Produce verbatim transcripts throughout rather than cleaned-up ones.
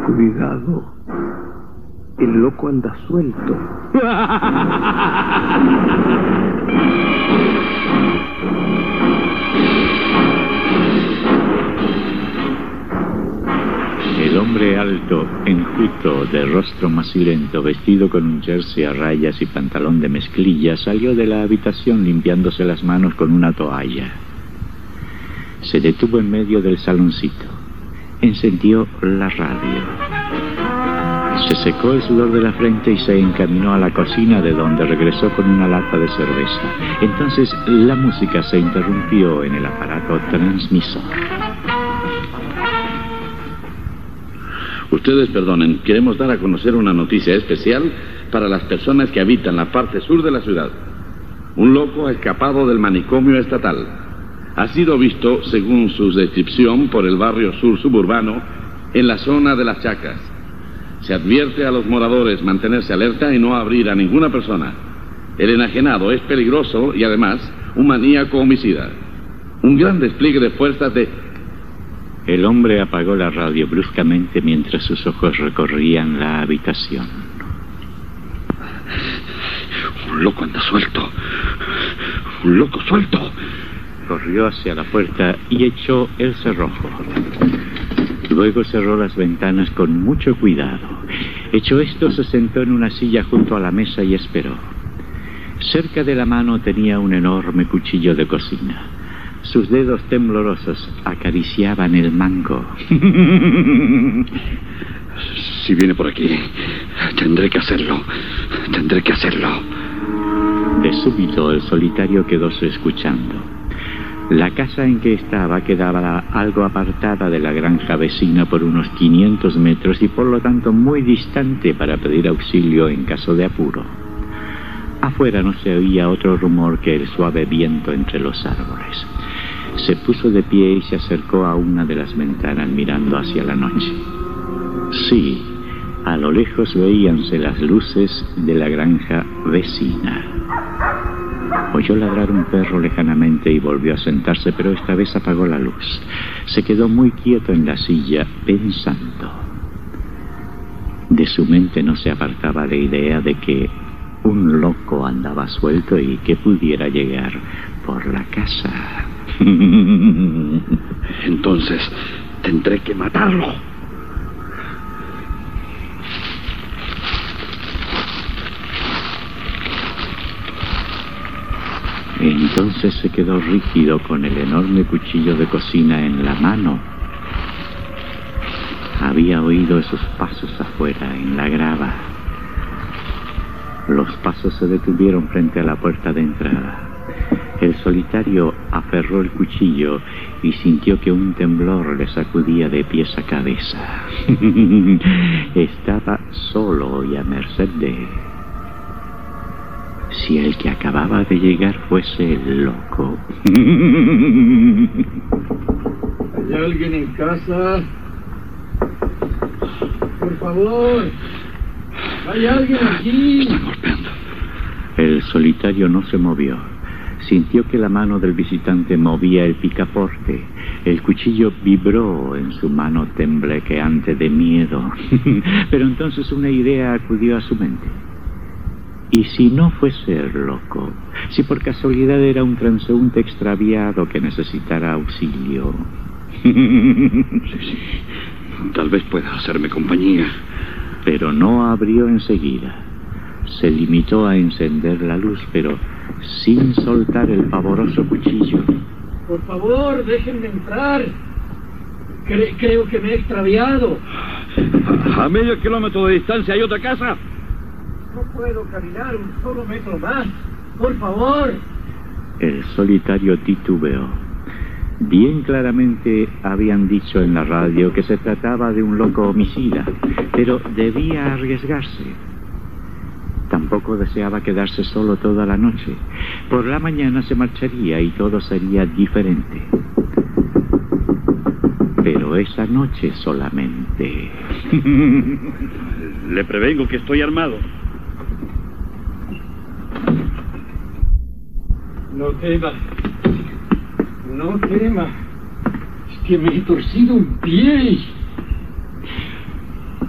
Cuidado. El loco anda suelto. El hombre alto, enjuto, de rostro macilento, vestido con un jersey a rayas y pantalón de mezclilla, salió de la habitación limpiándose las manos con una toalla. Se detuvo en medio del saloncito. Encendió la radio. Se secó el sudor de la frente y se encaminó a la cocina, de donde regresó con una lata de cerveza. Entonces la música se interrumpió en el aparato transmisor. Ustedes perdonen, queremos dar a conocer una noticia especial para las personas que habitan la parte sur de la ciudad. Un loco ha escapado del manicomio estatal. Ha sido visto, según su descripción, por el barrio sur suburbano, en la zona de las Chacras. Se advierte a los moradores mantenerse alerta y no abrir a ninguna persona. El enajenado es peligroso y además un maníaco homicida. Un gran despliegue de fuerzas de... El hombre apagó la radio bruscamente mientras sus ojos recorrían la habitación. Un loco anda suelto. Un loco suelto. Corrió hacia la puerta y echó el cerrojo. Luego cerró las ventanas con mucho cuidado. Hecho esto, se sentó en una silla junto a la mesa y esperó. Cerca de la mano tenía un enorme cuchillo de cocina. Sus dedos temblorosos acariciaban el mango. Si viene por aquí, tendré que hacerlo. Tendré que hacerlo. De súbito, el solitario quedóse escuchando. La casa en que estaba quedaba algo apartada de la granja vecina por unos quinientos metros y por lo tanto muy distante para pedir auxilio en caso de apuro. Afuera no se oía otro rumor que el suave viento entre los árboles. Se puso de pie y se acercó a una de las ventanas mirando hacia la noche. Sí, a lo lejos veíanse las luces de la granja vecina. Oyó ladrar un perro lejanamente y volvió a sentarse, pero esta vez apagó la luz. Se quedó muy quieto en la silla, pensando. De su mente no se apartaba la idea de que un loco andaba suelto y que pudiera llegar por la casa. Entonces, tendré que matarlo. Entonces se quedó rígido con el enorme cuchillo de cocina en la mano. Había oído esos pasos afuera, en la grava. Los pasos se detuvieron frente a la puerta de entrada. El solitario aferró el cuchillo y sintió que un temblor le sacudía de pies a cabeza. Estaba solo y a merced de... Si el que acababa de llegar fuese el loco. ¿Hay alguien en casa? Por favor. ¿Hay alguien aquí? Están golpeando. El solitario no se movió. Sintió que la mano del visitante movía el picaporte. El cuchillo vibró en su mano temblequeante de miedo. Pero entonces una idea acudió a su mente. ¿Y si no fuese el loco? Si por casualidad era un transeúnte extraviado que necesitara auxilio. Sí, sí. Tal vez pueda hacerme compañía. Pero no abrió enseguida. Se limitó a encender la luz, pero sin soltar el pavoroso cuchillo. Por favor, déjenme entrar. Cre- creo que me he extraviado. A, a medio kilómetro de distancia hay otra casa. No puedo caminar un solo metro más. Por favor. El solitario titubeó. Bien claramente habían dicho en la radio que se trataba de un loco homicida, pero debía arriesgarse. Tampoco deseaba quedarse solo toda la noche. Por la mañana se marcharía y todo sería diferente. Pero esa noche solamente... Le prevengo que estoy armado. No tema. No tema. Es que me he torcido un pie.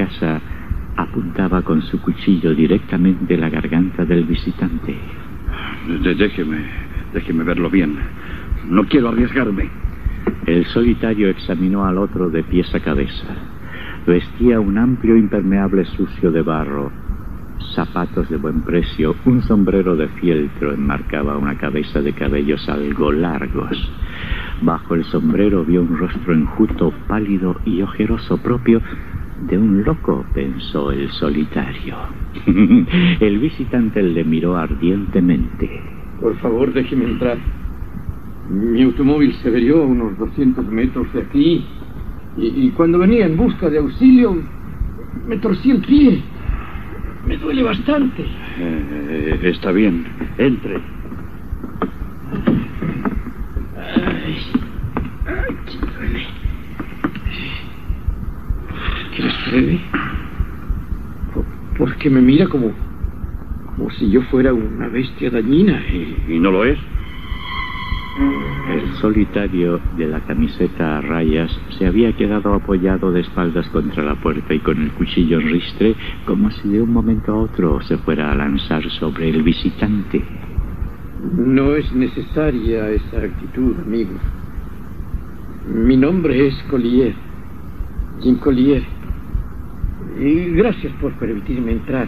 casa apuntaba con su cuchillo directamente a la garganta del visitante. De- déjeme, déjeme verlo bien. No quiero arriesgarme. El solitario examinó al otro de pies a cabeza. Vestía un amplio impermeable sucio de barro, zapatos de buen precio, un sombrero de fieltro enmarcaba una cabeza de cabellos algo largos. Bajo el sombrero vio un rostro enjuto, pálido y ojeroso, propio de un loco, pensó el solitario. El visitante le miró ardientemente. Por favor, déjeme entrar. Mi automóvil se averió a unos doscientos metros de aquí. Y, y cuando venía en busca de auxilio, me torcí el pie. Me duele bastante. Eh, está bien. Entre. Ay, ay, qué duele. ¿Quieres creer? ¿Por, por qué me mira como, como si yo fuera una bestia dañina? ¿Y, y no lo es? El solitario de la camiseta a rayas se había quedado apoyado de espaldas contra la puerta y con el cuchillo en ristre, como si de un momento a otro se fuera a lanzar sobre el visitante. No es necesaria esa actitud, amigo. Mi nombre es Collier, Jim Collier. Y gracias por permitirme entrar.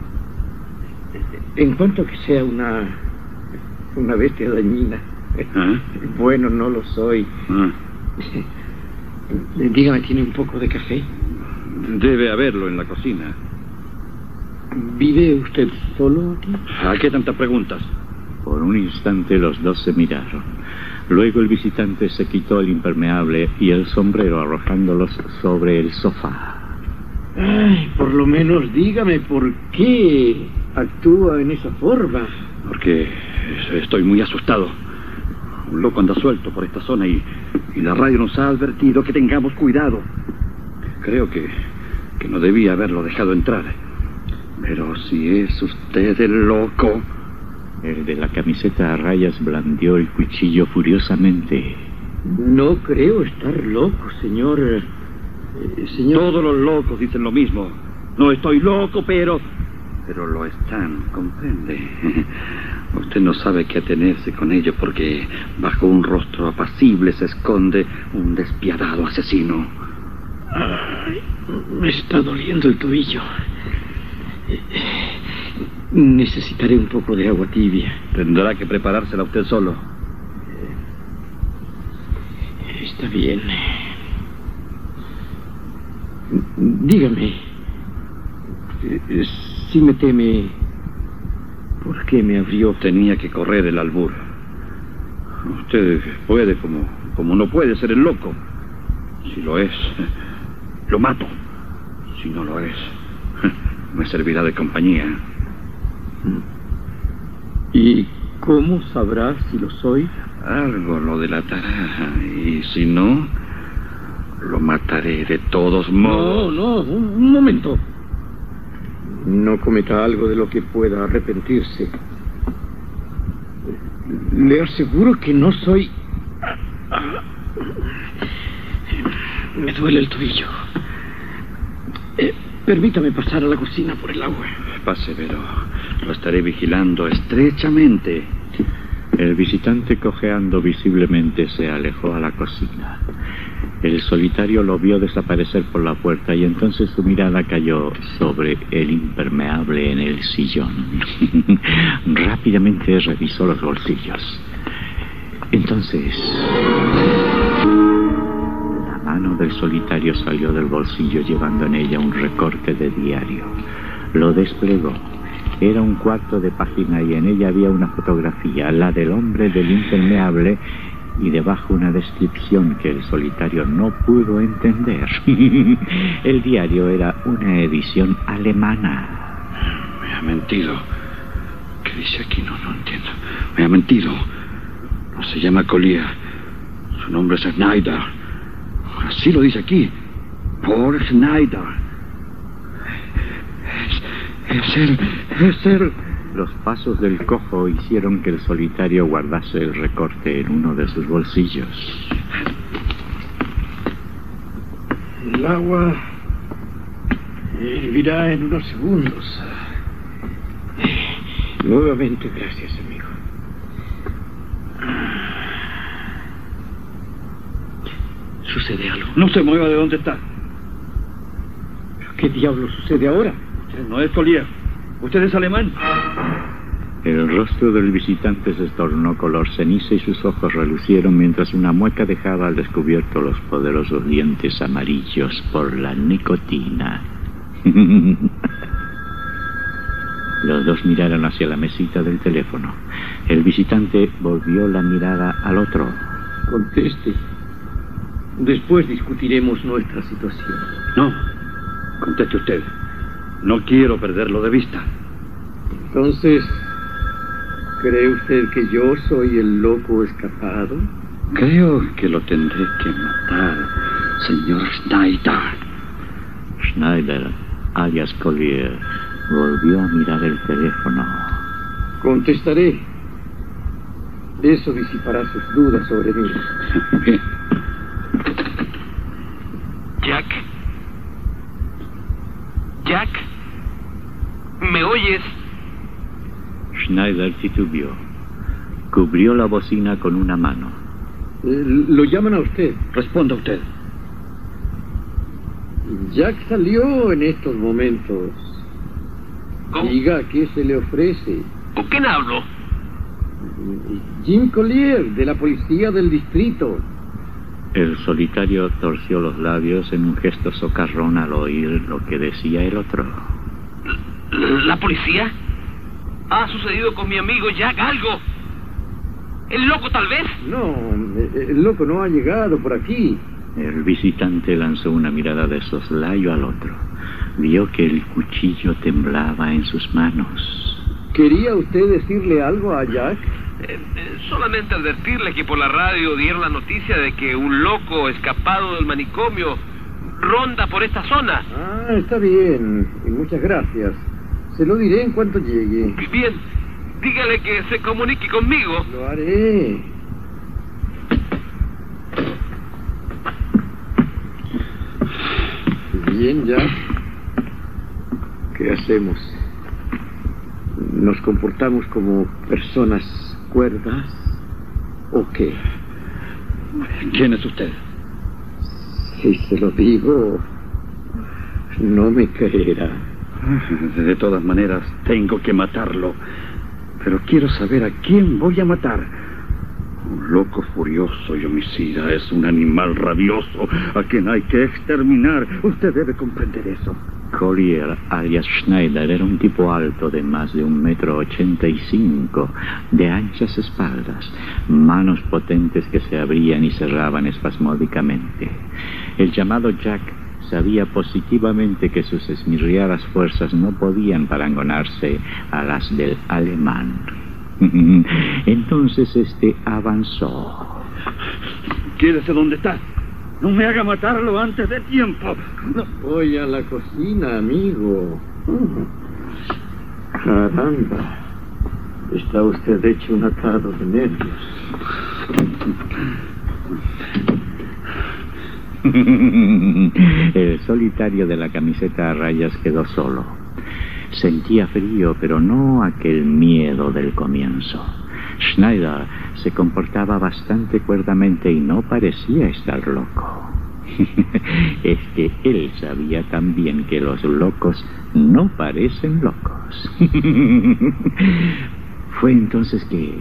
En cuanto a que sea una, una bestia dañina, ¿Ah? bueno, no lo soy. Ah. Dígame, ¿tiene un poco de café? Debe haberlo en la cocina. ¿Vive usted solo aquí? ¿A qué tantas preguntas? Por un instante los dos se miraron. Luego el visitante se quitó el impermeable y el sombrero arrojándolos sobre el sofá. Ay, por lo menos dígame por qué actúa en esa forma. Porque estoy muy asustado. Un loco anda suelto por esta zona y, y la radio nos ha advertido que tengamos cuidado. Creo que, que no debía haberlo dejado entrar. Pero si es usted el loco... El de la camiseta a rayas blandió el cuchillo furiosamente. No creo estar loco, señor... Eh, señor... Todos los locos dicen lo mismo. No estoy loco, pero... Pero lo están, comprende. Usted no sabe qué atenerse con ello porque bajo un rostro apacible se esconde un despiadado asesino. Ay, me está doliendo el tobillo. Necesitaré un poco de agua tibia. Tendrá que preparársela usted solo. Está bien. Dígame, si me teme, ¿por qué me abrió? Tenía que correr el albur. Usted puede como, como no puede ser el loco. Si lo es, lo mato. Si no lo es, me servirá de compañía. ¿Y cómo sabrá si lo soy? Algo lo delatará. Y si no, lo mataré de todos modos. No, no, un momento. No cometa algo de lo que pueda arrepentirse. Le aseguro que no soy... Me duele el tobillo. Eh, permítame pasar a la cocina por el agua. Pase, pero lo estaré vigilando estrechamente. El visitante, cojeando visiblemente, se alejó a la cocina. El solitario lo vio desaparecer por la puerta y entonces su mirada cayó sobre el impermeable en el sillón. Rápidamente revisó los bolsillos. Entonces, la mano del solitario salió del bolsillo llevando en ella un recorte de diario. Lo desplegó. Era un cuarto de página y en ella había una fotografía, la del hombre del impermeable, y debajo una descripción que el solitario no pudo entender. El diario era una edición alemana. Me ha mentido. ¿Qué dice aquí? No, no entiendo. Me ha mentido. No se llama Collier. Su nombre es Schneider. Así lo dice aquí. Paul Schneider. Es, es él. Es él. Los pasos del cojo hicieron que el solitario guardase el recorte en uno de sus bolsillos. El agua... Él virá en unos segundos. Nuevamente, gracias, amigo. ¿Sucede algo? No se mueva de donde está. ¿Qué diablo sucede ahora? Usted no es Collier. Usted es alemán. El rostro del visitante se tornó color ceniza y sus ojos relucieron mientras una mueca dejaba al descubierto los poderosos dientes amarillos por la nicotina. Los dos miraron hacia la mesita del teléfono. El visitante volvió la mirada al otro. Conteste. Después discutiremos nuestra situación. No. Conteste usted. No quiero perderlo de vista. Entonces, ¿cree usted que yo soy el loco escapado? Creo que lo tendré que matar, señor Schneider. Schneider, alias Collier, volvió a mirar el teléfono. Contestaré. Eso disipará sus dudas sobre mí. Bien. Jack. Jack. ¿Me oyes? Schneider titubeó. Cubrió la bocina con una mano. Eh, lo llaman a usted. Responda usted. Jack salió en estos momentos. ¿Cómo? Diga, ¿qué se le ofrece? ¿Con quién hablo? Jim Collier, de la policía del distrito. El solitario torció los labios en un gesto socarrón al oír lo que decía el otro. ¿La policía? ¿Ha sucedido con mi amigo Jack algo? ¿El loco tal vez? No, el loco no ha llegado por aquí. El visitante lanzó una mirada de soslayo al otro. Vio que el cuchillo temblaba en sus manos. ¿Quería usted decirle algo a Jack? Eh, eh, solamente advertirle que por la radio dieron la noticia de que un loco escapado del manicomio ronda por esta zona. Ah, está bien. Y muchas gracias. Se lo diré en cuanto llegue. Bien, dígale que se comunique conmigo. Lo haré. Bien, Jack. ¿Qué hacemos? ¿Nos comportamos como personas cuerdas o qué? ¿Quién es usted? Si se lo digo, no me creerá. De todas maneras, tengo que matarlo. Pero quiero saber a quién voy a matar. Un loco furioso y homicida es un animal rabioso a quien hay que exterminar. Usted debe comprender eso. Collier, alias Schneider, era un tipo alto de más de un metro ochenta y cinco, de anchas espaldas, manos potentes que se abrían y cerraban espasmódicamente. El llamado Jack sabía positivamente que sus esmirriadas fuerzas no podían parangonarse a las del alemán. Entonces este avanzó. Quédese donde está. No me haga matarlo antes de tiempo. No. Voy a la cocina, amigo. Caramba. Está usted hecho un atado de nervios. El solitario de la camiseta a rayas quedó solo. Sentía frío, pero no aquel miedo del comienzo. Schneider se comportaba bastante cuerdamente y no parecía estar loco. Es que él sabía también que los locos no parecen locos. Fue entonces que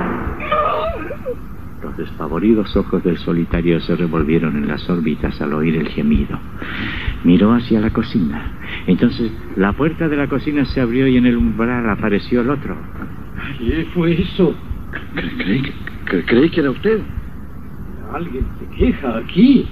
los despavoridos ojos del solitario se revolvieron en las órbitas al oír el gemido. Miró hacia la cocina. Entonces la puerta de la cocina se abrió y en el umbral apareció el otro. ¿Qué fue eso? Cre creí, que, cre creí que era usted. Alguien se queja aquí.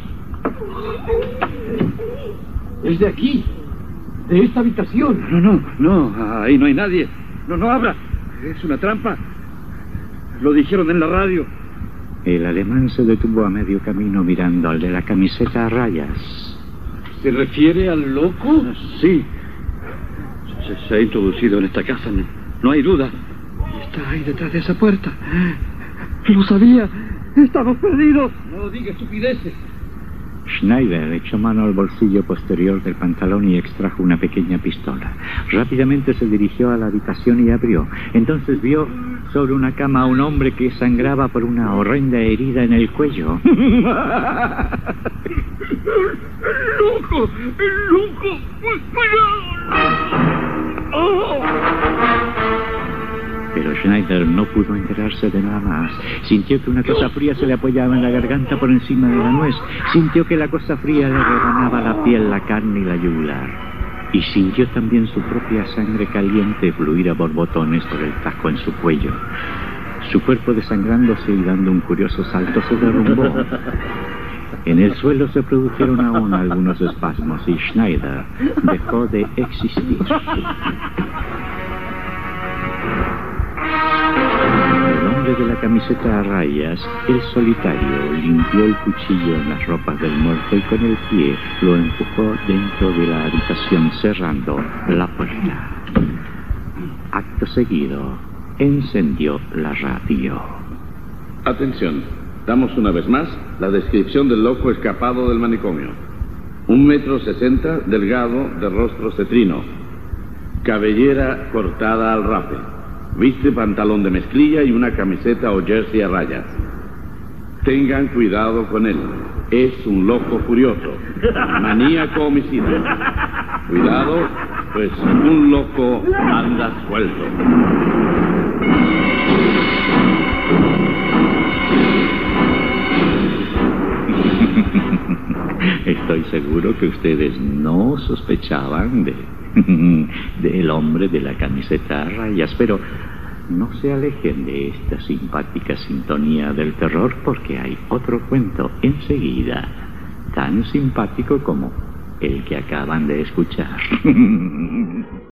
Es de aquí, de esta habitación. No, no, no, ahí no hay nadie. No, no abra. Es una trampa. Lo dijeron en la radio. El alemán se detuvo a medio camino mirando al de la camiseta a rayas. ¿Se refiere al loco? Sí. Se, se ha introducido en esta casa, no, no hay duda. Y está ahí detrás de esa puerta. Lo sabía. Estamos perdidos. No diga estupideces. Schneider echó mano al bolsillo posterior del pantalón y extrajo una pequeña pistola. Rápidamente se dirigió a la habitación y abrió. Entonces vio sobre una cama a un hombre que sangraba por una horrenda herida en el cuello. ¡El loco! ¡El loco! ¡Cuidado! ¡Oh! Pero Schneider no pudo enterarse de nada más. Sintió que una cosa fría se le apoyaba en la garganta por encima de la nuez. Sintió que la cosa fría le rebanaba la piel, la carne y la yugular. Y sintió también su propia sangre caliente fluir a borbotones por el tajo en su cuello. Su cuerpo desangrándose y dando un curioso salto se derrumbó. En el suelo se produjeron aún algunos espasmos y Schneider dejó de existir. De la camiseta a rayas, el solitario limpió el cuchillo en las ropas del muerto y con el pie lo empujó dentro de la habitación cerrando la puerta. Acto seguido, encendió la radio. Atención, damos una vez más la descripción del loco escapado del manicomio. Un metro sesenta, delgado, de rostro cetrino, cabellera cortada al rape. Viste pantalón de mezclilla y una camiseta o jersey a rayas. Tengan cuidado con él. Es un loco furioso. Maníaco homicida. Cuidado, pues un loco anda suelto. Estoy seguro que ustedes no sospechaban de... del hombre de la camiseta a rayas, pero no se alejen de esta simpática sintonía del terror porque hay otro cuento enseguida, tan simpático como el que acaban de escuchar.